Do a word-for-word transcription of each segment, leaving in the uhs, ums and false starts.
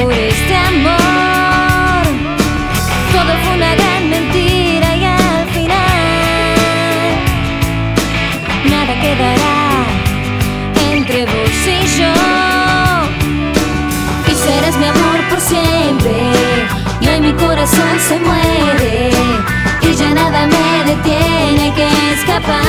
por este amor. Todo fue una gran mentira y al final nada quedará entre vos y yo. Y serás mi amor por siempre, y hoy mi corazón se muere y ya nada me detiene que escapar.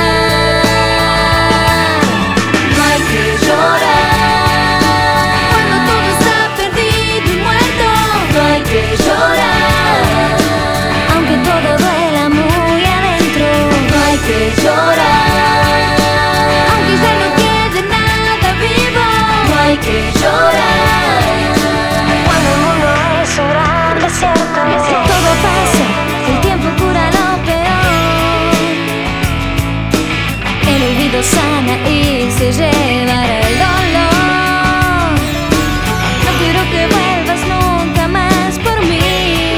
No hay que llorar cuando todo está perdido y muerto. No hay que llorar aunque todo duela muy adentro. No hay que llorar aunque ya no quede nada vivo. No hay que llorar cuando el mundo es un gran desierto. Todo pasa, el tiempo cura lo peor. El olvido sana y se llevará el dolor. No quiero que vuelvas nunca más por mí,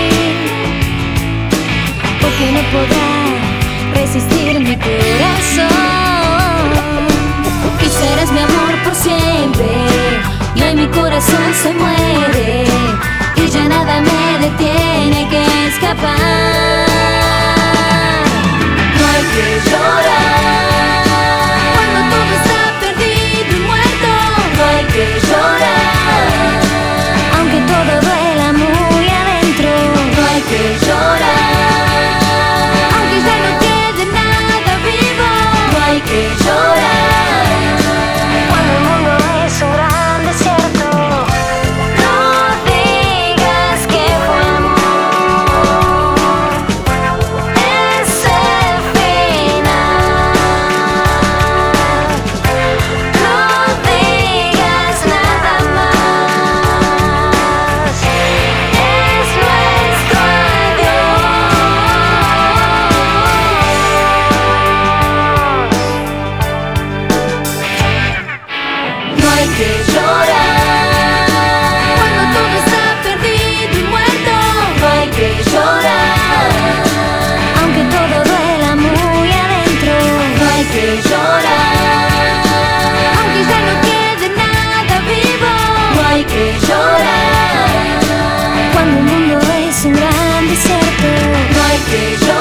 porque no podrá resistir mi corazón. Y serás mi amor por siempre, y hoy mi corazón se muere y ya nada me detiene que escapar. No hay que llorar cuando todo está perdido y muerto. No hay que llorar aunque todo duela muy adentro. No hay que llorar aunque ya no quede nada vivo. No hay que llorar cuando el mundo es un gran desierto. No digas que fue amor, es el final. No digas nada más, es nuestro adiós. No hay que llorar cuando todo está perdido y muerto. No hay que llorar aunque todo duela muy adentro. No hay que llorar aunque ya no quede nada vivo. No hay que llorar cuando el mundo es un gran desierto. No hay que llorar.